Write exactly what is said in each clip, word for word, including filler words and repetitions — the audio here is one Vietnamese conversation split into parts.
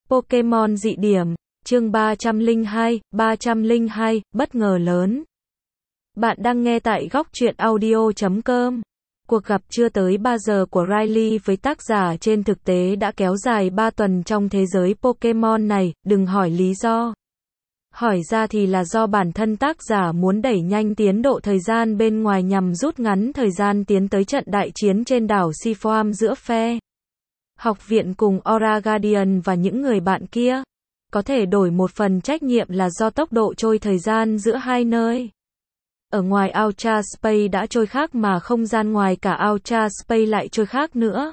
Pokemon dị điểm, chương ba trăm lẻ hai, ba trăm lẻ hai, bất ngờ lớn. Bạn đang nghe tại góc truyện audio chấm com. Cuộc gặp chưa tới ba giờ của Riley với tác giả trên thực tế đã kéo dài ba tuần trong thế giới Pokemon này, đừng hỏi lý do. Hỏi ra thì là do bản thân tác giả muốn đẩy nhanh tiến độ thời gian bên ngoài nhằm rút ngắn thời gian tiến tới trận đại chiến trên đảo Seaform giữa phe học viện cùng Aura Guardian và những người bạn kia. Có thể đổi một phần trách nhiệm là do tốc độ trôi thời gian giữa hai nơi. Ở ngoài Ultra Space đã trôi khác mà không gian ngoài cả Ultra Space lại trôi khác nữa.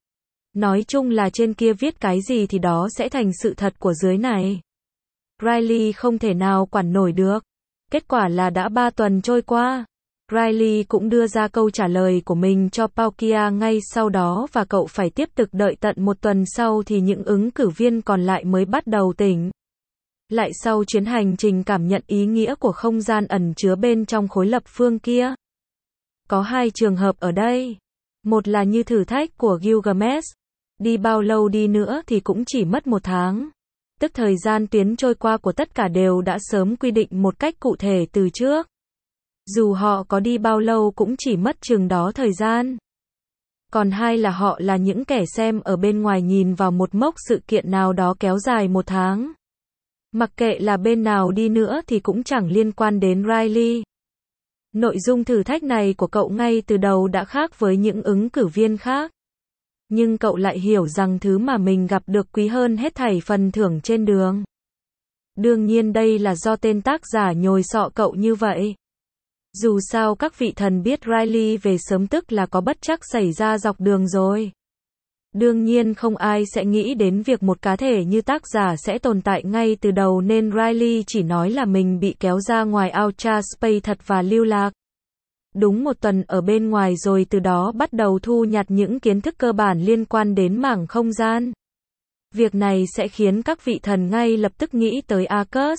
Nói chung là trên kia viết cái gì thì đó sẽ thành sự thật của dưới này. Riley không thể nào quản nổi được. Kết quả là đã ba tuần trôi qua. Riley cũng đưa ra câu trả lời của mình cho Palkia ngay sau đó và cậu phải tiếp tục đợi tận một tuần sau thì những ứng cử viên còn lại mới bắt đầu tỉnh lại sau chuyến hành trình cảm nhận ý nghĩa của không gian ẩn chứa bên trong khối lập phương kia. Có hai trường hợp ở đây. Một là như thử thách của Gilgamesh. Đi bao lâu đi nữa thì cũng chỉ mất một tháng. Tức thời gian tuyến trôi qua của tất cả đều đã sớm quy định một cách cụ thể từ trước. Dù họ có đi bao lâu cũng chỉ mất chừng đó thời gian. Còn hai là họ là những kẻ xem ở bên ngoài nhìn vào một mốc sự kiện nào đó kéo dài một tháng. Mặc kệ là bên nào đi nữa thì cũng chẳng liên quan đến Riley. Nội dung thử thách này của cậu ngay từ đầu đã khác với những ứng cử viên khác. Nhưng cậu lại hiểu rằng thứ mà mình gặp được quý hơn hết thảy phần thưởng trên đường. Đương nhiên đây là do tên tác giả nhồi sọ cậu như vậy. Dù sao các vị thần biết Riley về sớm tức là có bất trắc xảy ra dọc đường rồi. Đương nhiên không ai sẽ nghĩ đến việc một cá thể như tác giả sẽ tồn tại ngay từ đầu nên Riley chỉ nói là mình bị kéo ra ngoài Ultra Space thật và lưu lạc. Đúng một tuần ở bên ngoài rồi từ đó bắt đầu thu nhặt những kiến thức cơ bản liên quan đến mảng không gian. Việc này sẽ khiến các vị thần ngay lập tức nghĩ tới Arceus.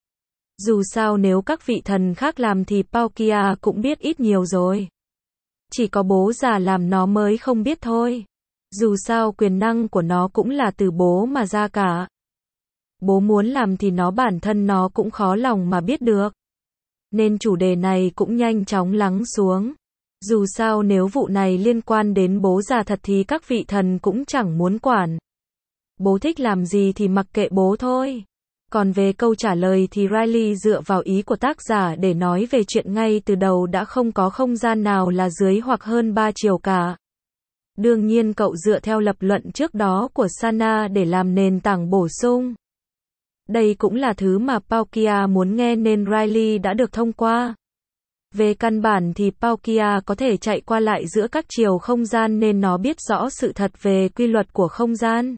Dù sao nếu các vị thần khác làm thì Palkia cũng biết ít nhiều rồi. Chỉ có bố già làm nó mới không biết thôi. Dù sao quyền năng của nó cũng là từ bố mà ra cả. Bố muốn làm thì nó bản thân nó cũng khó lòng mà biết được. Nên chủ đề này cũng nhanh chóng lắng xuống. Dù sao nếu vụ này liên quan đến bố già thật thì các vị thần cũng chẳng muốn quản. Bố thích làm gì thì mặc kệ bố thôi. Còn về câu trả lời thì Riley dựa vào ý của tác giả để nói về chuyện ngay từ đầu đã không có không gian nào là dưới hoặc hơn ba chiều cả. Đương nhiên cậu dựa theo lập luận trước đó của Sana để làm nền tảng bổ sung. Đây cũng là thứ mà Palkia muốn nghe nên Riley đã được thông qua. Về căn bản thì Palkia có thể chạy qua lại giữa các chiều không gian nên nó biết rõ sự thật về quy luật của không gian.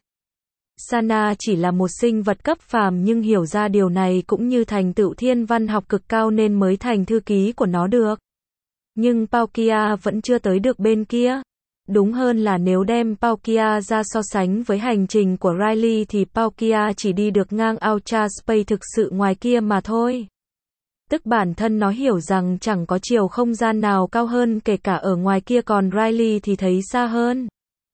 Sana chỉ là một sinh vật cấp phàm nhưng hiểu ra điều này cũng như thành tựu thiên văn học cực cao nên mới thành thư ký của nó được. Nhưng Palkia vẫn chưa tới được bên kia. Đúng hơn là nếu đem Palkia ra so sánh với hành trình của Riley thì Palkia chỉ đi được ngang Ultra Space thực sự ngoài kia mà thôi. Tức bản thân nó hiểu rằng chẳng có chiều không gian nào cao hơn kể cả ở ngoài kia còn Riley thì thấy xa hơn.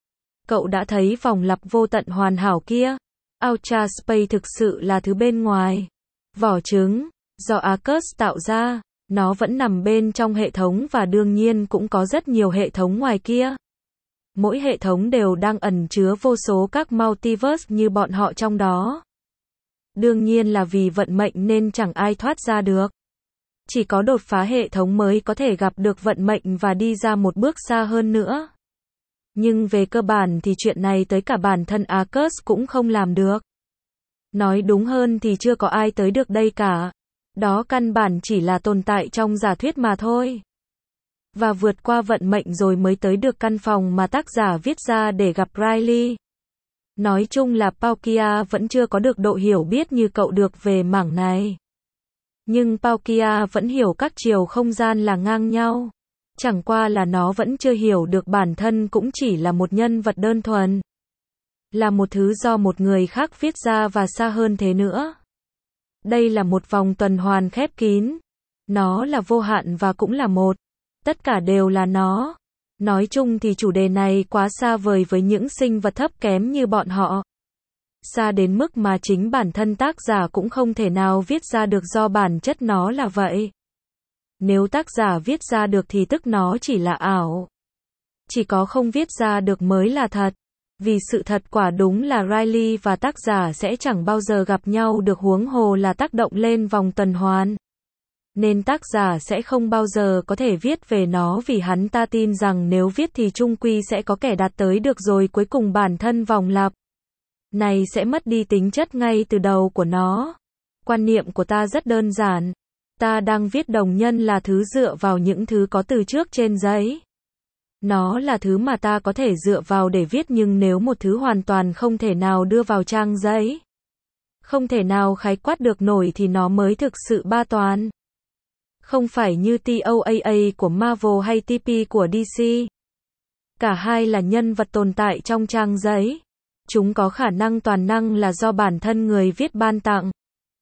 Cậu đã thấy vòng lặp vô tận hoàn hảo kia. Ultra Space thực sự là thứ bên ngoài. Vỏ trứng, do Arceus tạo ra, nó vẫn nằm bên trong hệ thống và đương nhiên cũng có rất nhiều hệ thống ngoài kia. Mỗi hệ thống đều đang ẩn chứa vô số các multiverse như bọn họ trong đó. Đương nhiên là vì vận mệnh nên chẳng ai thoát ra được. Chỉ có đột phá hệ thống mới có thể gặp được vận mệnh và đi ra một bước xa hơn nữa. Nhưng về cơ bản thì chuyện này tới cả bản thân Arceus cũng không làm được. Nói đúng hơn thì chưa có ai tới được đây cả. Đó căn bản chỉ là tồn tại trong giả thuyết mà thôi. Và vượt qua vận mệnh rồi mới tới được căn phòng mà tác giả viết ra để gặp Riley. Nói chung là Palkia vẫn chưa có được độ hiểu biết như cậu được về mảng này. Nhưng Palkia vẫn hiểu các chiều không gian là ngang nhau. Chẳng qua là nó vẫn chưa hiểu được bản thân cũng chỉ là một nhân vật đơn thuần. Là một thứ do một người khác viết ra và xa hơn thế nữa. Đây là một vòng tuần hoàn khép kín. Nó là vô hạn và cũng là một. Tất cả đều là nó. Nói chung thì chủ đề này quá xa vời với những sinh vật thấp kém như bọn họ. Xa đến mức mà chính bản thân tác giả cũng không thể nào viết ra được do bản chất nó là vậy. Nếu tác giả viết ra được thì tức nó chỉ là ảo. Chỉ có không viết ra được mới là thật. Vì sự thật quả đúng là Riley và tác giả sẽ chẳng bao giờ gặp nhau được, huống hồ là tác động lên vòng tuần hoàn. Nên tác giả sẽ không bao giờ có thể viết về nó, vì hắn ta tin rằng nếu viết thì chung quy sẽ có kẻ đạt tới được, rồi cuối cùng bản thân vòng lặp này sẽ mất đi tính chất ngay từ đầu của nó. Quan niệm của ta rất đơn giản. Ta đang viết đồng nhân là thứ dựa vào những thứ có từ trước trên giấy. Nó là thứ mà ta có thể dựa vào để viết, nhưng nếu một thứ hoàn toàn không thể nào đưa vào trang giấy, không thể nào khái quát được nổi thì nó mới thực sự ba toàn. Không phải như tê o a a của Marvel hay tê pê của đê xê. Cả hai là nhân vật tồn tại trong trang giấy. Chúng có khả năng toàn năng là do bản thân người viết ban tặng.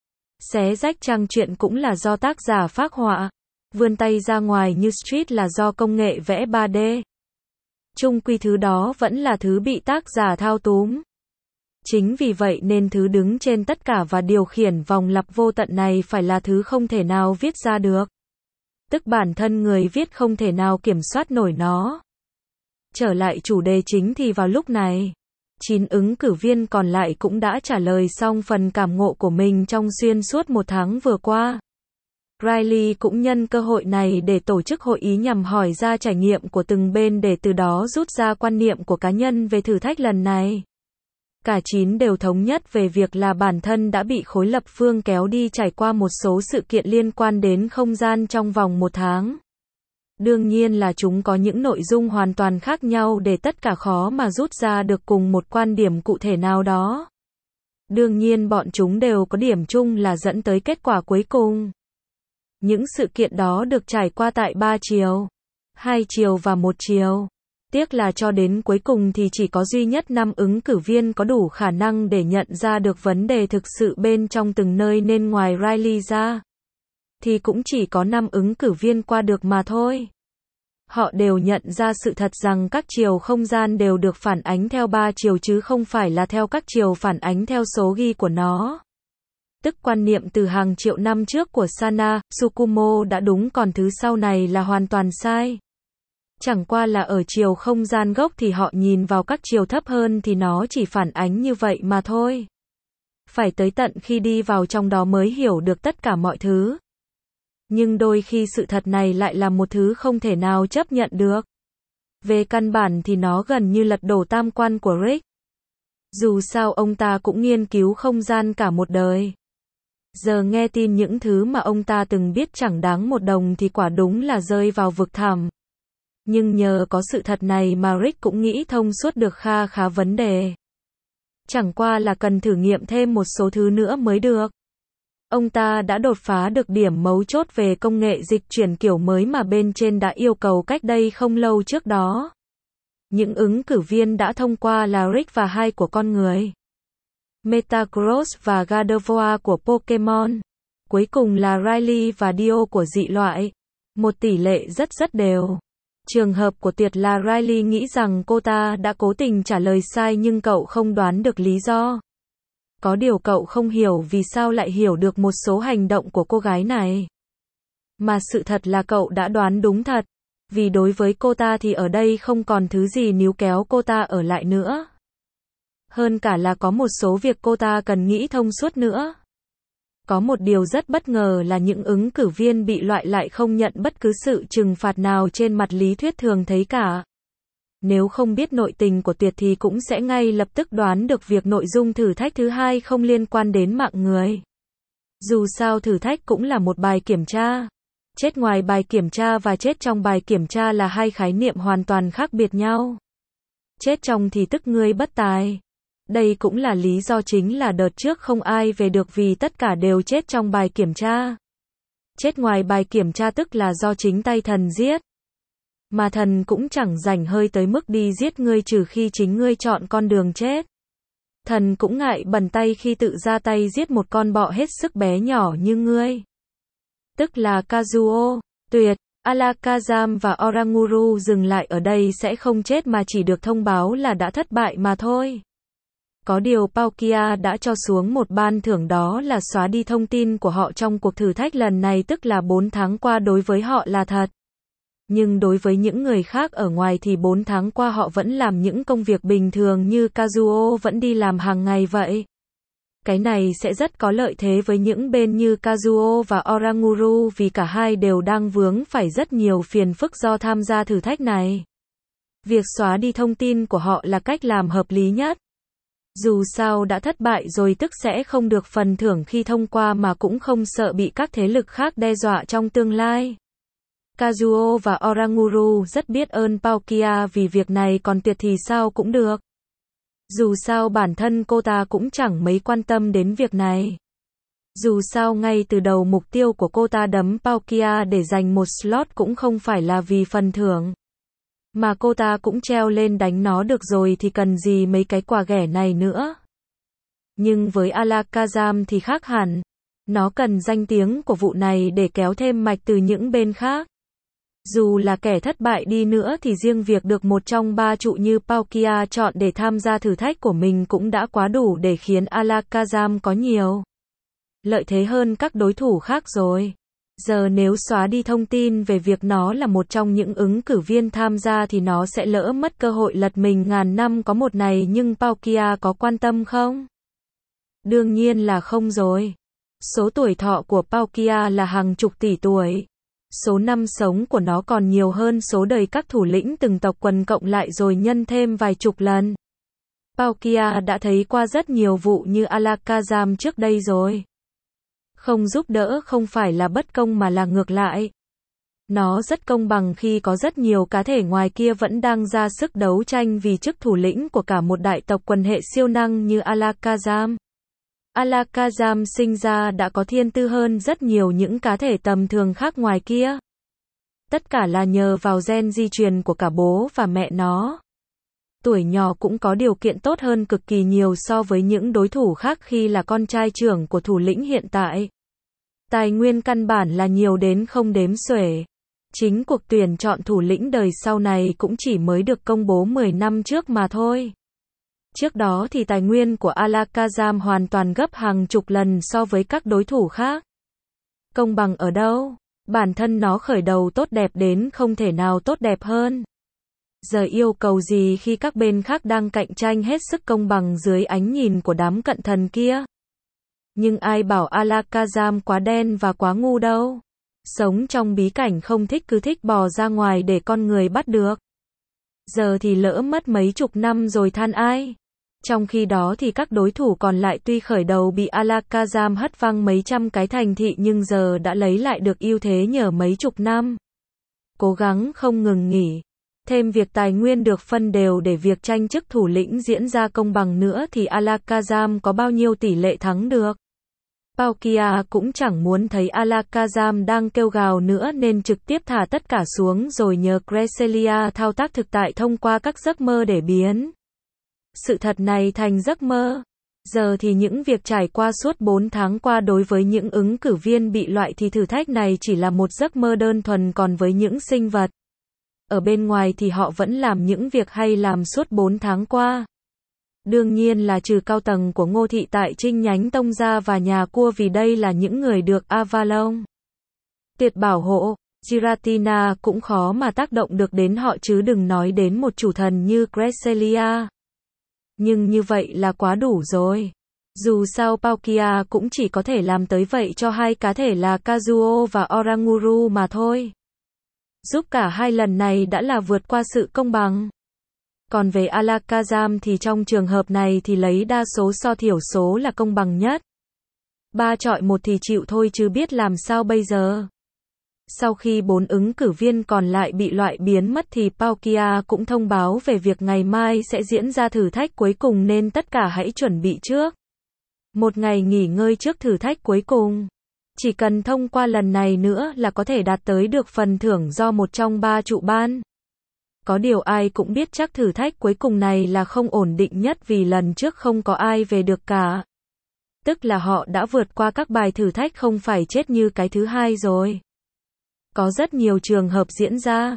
Xé rách trang truyện cũng là do tác giả phác họa. Vươn tay ra ngoài như Street là do công nghệ vẽ ba D. Chung quy thứ đó vẫn là thứ bị tác giả thao túng. Chính vì vậy nên thứ đứng trên tất cả và điều khiển vòng lặp vô tận này phải là thứ không thể nào viết ra được. Tức bản thân người viết không thể nào kiểm soát nổi nó. Trở lại chủ đề chính thì vào lúc này, chín ứng cử viên còn lại cũng đã trả lời xong phần cảm ngộ của mình trong xuyên suốt một tháng vừa qua. Riley cũng nhân cơ hội này để tổ chức hội ý nhằm hỏi ra trải nghiệm của từng bên để từ đó rút ra quan niệm của cá nhân về thử thách lần này. Cả chín đều thống nhất về việc là bản thân đã bị khối lập phương kéo đi trải qua một số sự kiện liên quan đến không gian trong vòng một tháng. Đương nhiên là chúng có những nội dung hoàn toàn khác nhau để tất cả khó mà rút ra được cùng một quan điểm cụ thể nào đó. Đương nhiên bọn chúng đều có điểm chung là dẫn tới kết quả cuối cùng. Những sự kiện đó được trải qua tại ba chiều, hai chiều và một chiều. Tiếc là cho đến cuối cùng thì chỉ có duy nhất năm ứng cử viên có đủ khả năng để nhận ra được vấn đề thực sự bên trong từng nơi, nên ngoài Riley ra thì cũng chỉ có năm ứng cử viên qua được mà thôi. Họ đều nhận ra sự thật rằng các chiều không gian đều được phản ánh theo ba chiều chứ không phải là theo các chiều phản ánh theo số ghi của nó. Tức quan niệm từ hàng triệu năm trước của Sana, Tsukumo đã đúng, còn thứ sau này là hoàn toàn sai. Chẳng qua là ở chiều không gian gốc thì họ nhìn vào các chiều thấp hơn thì nó chỉ phản ánh như vậy mà thôi. Phải tới tận khi đi vào trong đó mới hiểu được tất cả mọi thứ. Nhưng đôi khi sự thật này lại là một thứ không thể nào chấp nhận được. Về căn bản thì nó gần như lật đổ tam quan của Rick. Dù sao ông ta cũng nghiên cứu không gian cả một đời. Giờ nghe tin những thứ mà ông ta từng biết chẳng đáng một đồng thì quả đúng là rơi vào vực thẳm. Nhưng nhờ có sự thật này mà Rick cũng nghĩ thông suốt được kha khá vấn đề. Chẳng qua là cần thử nghiệm thêm một số thứ nữa mới được. Ông ta đã đột phá được điểm mấu chốt về công nghệ dịch chuyển kiểu mới mà bên trên đã yêu cầu cách đây không lâu trước đó. Những ứng cử viên đã thông qua là Rick và hai của con người, Metagross và Gardevoir của Pokemon. Cuối cùng là Riley và Dio của dị loại. Một tỷ lệ rất rất đều. Trường hợp của Tuyệt là Riley nghĩ rằng cô ta đã cố tình trả lời sai nhưng cậu không đoán được lý do. Có điều cậu không hiểu vì sao lại hiểu được một số hành động của cô gái này. Mà sự thật là cậu đã đoán đúng thật. Vì đối với cô ta thì ở đây không còn thứ gì níu kéo cô ta ở lại nữa. Hơn cả là có một số việc cô ta cần nghĩ thông suốt nữa. Có một điều rất bất ngờ là những ứng cử viên bị loại lại không nhận bất cứ sự trừng phạt nào trên mặt lý thuyết thường thấy cả. Nếu không biết nội tình của Tuyệt thì cũng sẽ ngay lập tức đoán được việc nội dung thử thách thứ hai không liên quan đến mạng người. Dù sao thử thách cũng là một bài kiểm tra. Chết ngoài bài kiểm tra và chết trong bài kiểm tra là hai khái niệm hoàn toàn khác biệt nhau. Chết trong thì tức ngươi bất tài. Đây cũng là lý do chính là đợt trước không ai về được vì tất cả đều chết trong bài kiểm tra. Chết ngoài bài kiểm tra tức là do chính tay thần giết. Mà thần cũng chẳng rảnh hơi tới mức đi giết ngươi trừ khi chính ngươi chọn con đường chết. Thần cũng ngại bẩn tay khi tự ra tay giết một con bọ hết sức bé nhỏ như ngươi. Tức là Kazuo, Tuyệt, Alakazam và Oranguru dừng lại ở đây sẽ không chết mà chỉ được thông báo là đã thất bại mà thôi. Có điều Palkia đã cho xuống một ban thưởng, đó là xóa đi thông tin của họ trong cuộc thử thách lần này, tức là bốn tháng qua đối với họ là thật. Nhưng đối với những người khác ở ngoài thì bốn tháng qua họ vẫn làm những công việc bình thường như Kazuo vẫn đi làm hàng ngày vậy. Cái này sẽ rất có lợi thế với những bên như Kazuo và Oranguru vì cả hai đều đang vướng phải rất nhiều phiền phức do tham gia thử thách này. Việc xóa đi thông tin của họ là cách làm hợp lý nhất. Dù sao đã thất bại rồi tức sẽ không được phần thưởng khi thông qua mà cũng không sợ bị các thế lực khác đe dọa trong tương lai. Kazuo và Oranguru rất biết ơn Palkia vì việc này, còn tuyệt thì sao cũng được. Dù sao bản thân cô ta cũng chẳng mấy quan tâm đến việc này. Dù sao ngay từ đầu mục tiêu của cô ta đấm Palkia để giành một slot cũng không phải là vì phần thưởng. Mà cô ta cũng treo lên đánh nó được rồi thì cần gì mấy cái quà ghẻ này nữa. Nhưng với Alakazam thì khác hẳn. Nó cần danh tiếng của vụ này để kéo thêm mạch từ những bên khác. Dù là kẻ thất bại đi nữa thì riêng việc được một trong ba trụ như Palkia chọn để tham gia thử thách của mình cũng đã quá đủ để khiến Alakazam có nhiều lợi thế hơn các đối thủ khác rồi. Giờ nếu xóa đi thông tin về việc nó là một trong những ứng cử viên tham gia thì nó sẽ lỡ mất cơ hội lật mình ngàn năm có một này, nhưng Palkia có quan tâm không? Đương nhiên là không rồi. Số tuổi thọ của Palkia là hàng chục tỷ tuổi. Số năm sống của nó còn nhiều hơn số đời các thủ lĩnh từng tộc quần cộng lại rồi nhân thêm vài chục lần. Palkia đã thấy qua rất nhiều vụ như Alakazam trước đây rồi. Không giúp đỡ không phải là bất công mà là ngược lại. Nó rất công bằng khi có rất nhiều cá thể ngoài kia vẫn đang ra sức đấu tranh vì chức thủ lĩnh của cả một đại tộc quần hệ siêu năng như Alakazam. Alakazam sinh ra đã có thiên tư hơn rất nhiều những cá thể tầm thường khác ngoài kia. Tất cả là nhờ vào gen di truyền của cả bố và mẹ nó. Tuổi nhỏ cũng có điều kiện tốt hơn cực kỳ nhiều so với những đối thủ khác khi là con trai trưởng của thủ lĩnh hiện tại. Tài nguyên căn bản là nhiều đến không đếm xuể. Chính cuộc tuyển chọn thủ lĩnh đời sau này cũng chỉ mới được công bố mười năm trước mà thôi. Trước đó thì tài nguyên của Alakazam hoàn toàn gấp hàng chục lần so với các đối thủ khác. Công bằng ở đâu? Bản thân nó khởi đầu tốt đẹp đến không thể nào tốt đẹp hơn. Giờ yêu cầu gì khi các bên khác đang cạnh tranh hết sức công bằng dưới ánh nhìn của đám cận thần kia? Nhưng ai bảo Alakazam quá đen và quá ngu đâu. Sống trong bí cảnh không thích cứ thích bò ra ngoài để con người bắt được. Giờ thì lỡ mất mấy chục năm rồi than ai. Trong khi đó thì các đối thủ còn lại tuy khởi đầu bị Alakazam hất văng mấy trăm cái thành thị nhưng giờ đã lấy lại được ưu thế nhờ mấy chục năm. Cố gắng không ngừng nghỉ. Thêm việc tài nguyên được phân đều để việc tranh chức thủ lĩnh diễn ra công bằng nữa thì Alakazam có bao nhiêu tỷ lệ thắng được. Palkia cũng chẳng muốn thấy Alakazam đang kêu gào nữa nên trực tiếp thả tất cả xuống rồi nhờ Cresselia thao tác thực tại thông qua các giấc mơ để biến sự thật này thành giấc mơ. Giờ thì những việc trải qua suốt bốn tháng qua đối với những ứng cử viên bị loại thì thử thách này chỉ là một giấc mơ đơn thuần, còn với những sinh vật ở bên ngoài thì họ vẫn làm những việc hay làm suốt bốn tháng qua. Đương nhiên là trừ cao tầng của Ngô thị tại Trinh nhánh Tông Gia và nhà Cua vì đây là những người được Avalon tuyệt bảo hộ. Giratina cũng khó mà tác động được đến họ chứ đừng nói đến một chủ thần như Cresselia. Nhưng như vậy là quá đủ rồi. Dù sao Palkia cũng chỉ có thể làm tới vậy cho hai cá thể là Kazuo và Oranguru mà thôi. Giúp cả hai lần này đã là vượt qua sự công bằng. Còn về Alakazam thì trong trường hợp này thì lấy đa số so thiểu số là công bằng nhất. Ba chọi một thì chịu thôi chứ biết làm sao bây giờ. Sau khi bốn ứng cử viên còn lại bị loại biến mất thì Palkia cũng thông báo về việc ngày mai sẽ diễn ra thử thách cuối cùng nên tất cả hãy chuẩn bị trước. Một ngày nghỉ ngơi trước thử thách cuối cùng. Chỉ cần thông qua lần này nữa là có thể đạt tới được phần thưởng do một trong ba trụ ban. Có điều ai cũng biết chắc thử thách cuối cùng này là không ổn định nhất vì lần trước không có ai về được cả. Tức là họ đã vượt qua các bài thử thách không phải chết như cái thứ hai rồi. Có rất nhiều trường hợp diễn ra.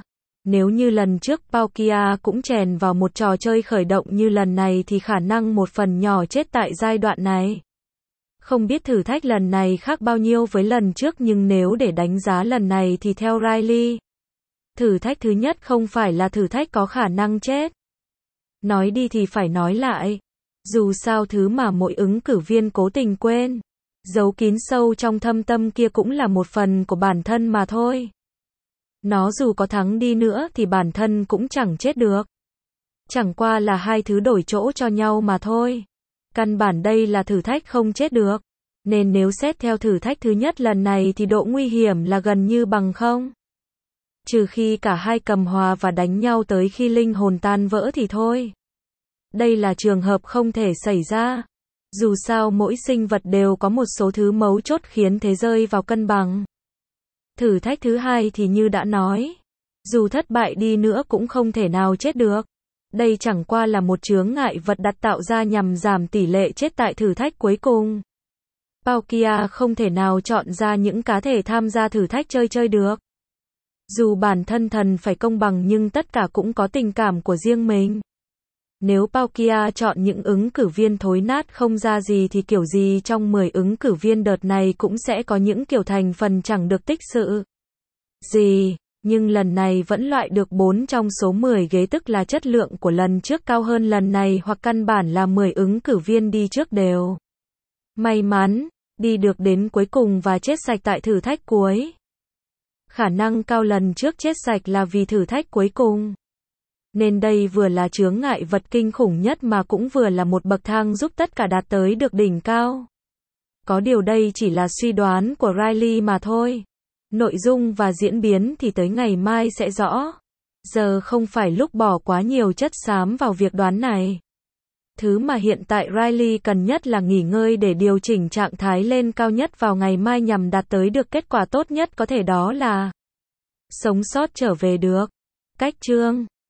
Nếu như lần trước Palkia cũng chèn vào một trò chơi khởi động như lần này thì khả năng một phần nhỏ chết tại giai đoạn này. Không biết thử thách lần này khác bao nhiêu với lần trước, nhưng nếu để đánh giá lần này thì theo Riley, thử thách thứ nhất không phải là thử thách có khả năng chết. Nói đi thì phải nói lại. Dù sao thứ mà mỗi ứng cử viên cố tình quên, giấu kín sâu trong thâm tâm kia cũng là một phần của bản thân mà thôi. Nó dù có thắng đi nữa thì bản thân cũng chẳng chết được. Chẳng qua là hai thứ đổi chỗ cho nhau mà thôi. Căn bản đây là thử thách không chết được. Nên nếu xét theo thử thách thứ nhất lần này thì độ nguy hiểm là gần như bằng không. Trừ khi cả hai cầm hòa và đánh nhau tới khi linh hồn tan vỡ thì thôi. Đây là trường hợp không thể xảy ra. Dù sao mỗi sinh vật đều có một số thứ mấu chốt khiến thế rơi vào cân bằng. Thử thách thứ hai thì như đã nói, dù thất bại đi nữa cũng không thể nào chết được. Đây chẳng qua là một chướng ngại vật đặt tạo ra nhằm giảm tỷ lệ chết tại thử thách cuối cùng. Palkia không thể nào chọn ra những cá thể tham gia thử thách chơi chơi được. Dù bản thân thần phải công bằng nhưng tất cả cũng có tình cảm của riêng mình. Nếu Palkia chọn những ứng cử viên thối nát không ra gì thì kiểu gì trong mười ứng cử viên đợt này cũng sẽ có những kiểu thành phần chẳng được tích sự gì, nhưng lần này vẫn loại được bốn trong số mười ghế, tức là chất lượng của lần trước cao hơn lần này, hoặc căn bản là mười ứng cử viên đi trước đều may mắn đi được đến cuối cùng và chết sạch tại thử thách cuối. Khả năng cao lần trước chết sạch là vì thử thách cuối cùng. Nên đây vừa là chướng ngại vật kinh khủng nhất mà cũng vừa là một bậc thang giúp tất cả đạt tới được đỉnh cao. Có điều đây chỉ là suy đoán của Riley mà thôi. Nội dung và diễn biến thì tới ngày mai sẽ rõ. Giờ không phải lúc bỏ quá nhiều chất xám vào việc đoán này. Thứ mà hiện tại Riley cần nhất là nghỉ ngơi để điều chỉnh trạng thái lên cao nhất vào ngày mai nhằm đạt tới được kết quả tốt nhất có thể, đó là sống sót trở về được. Cách chương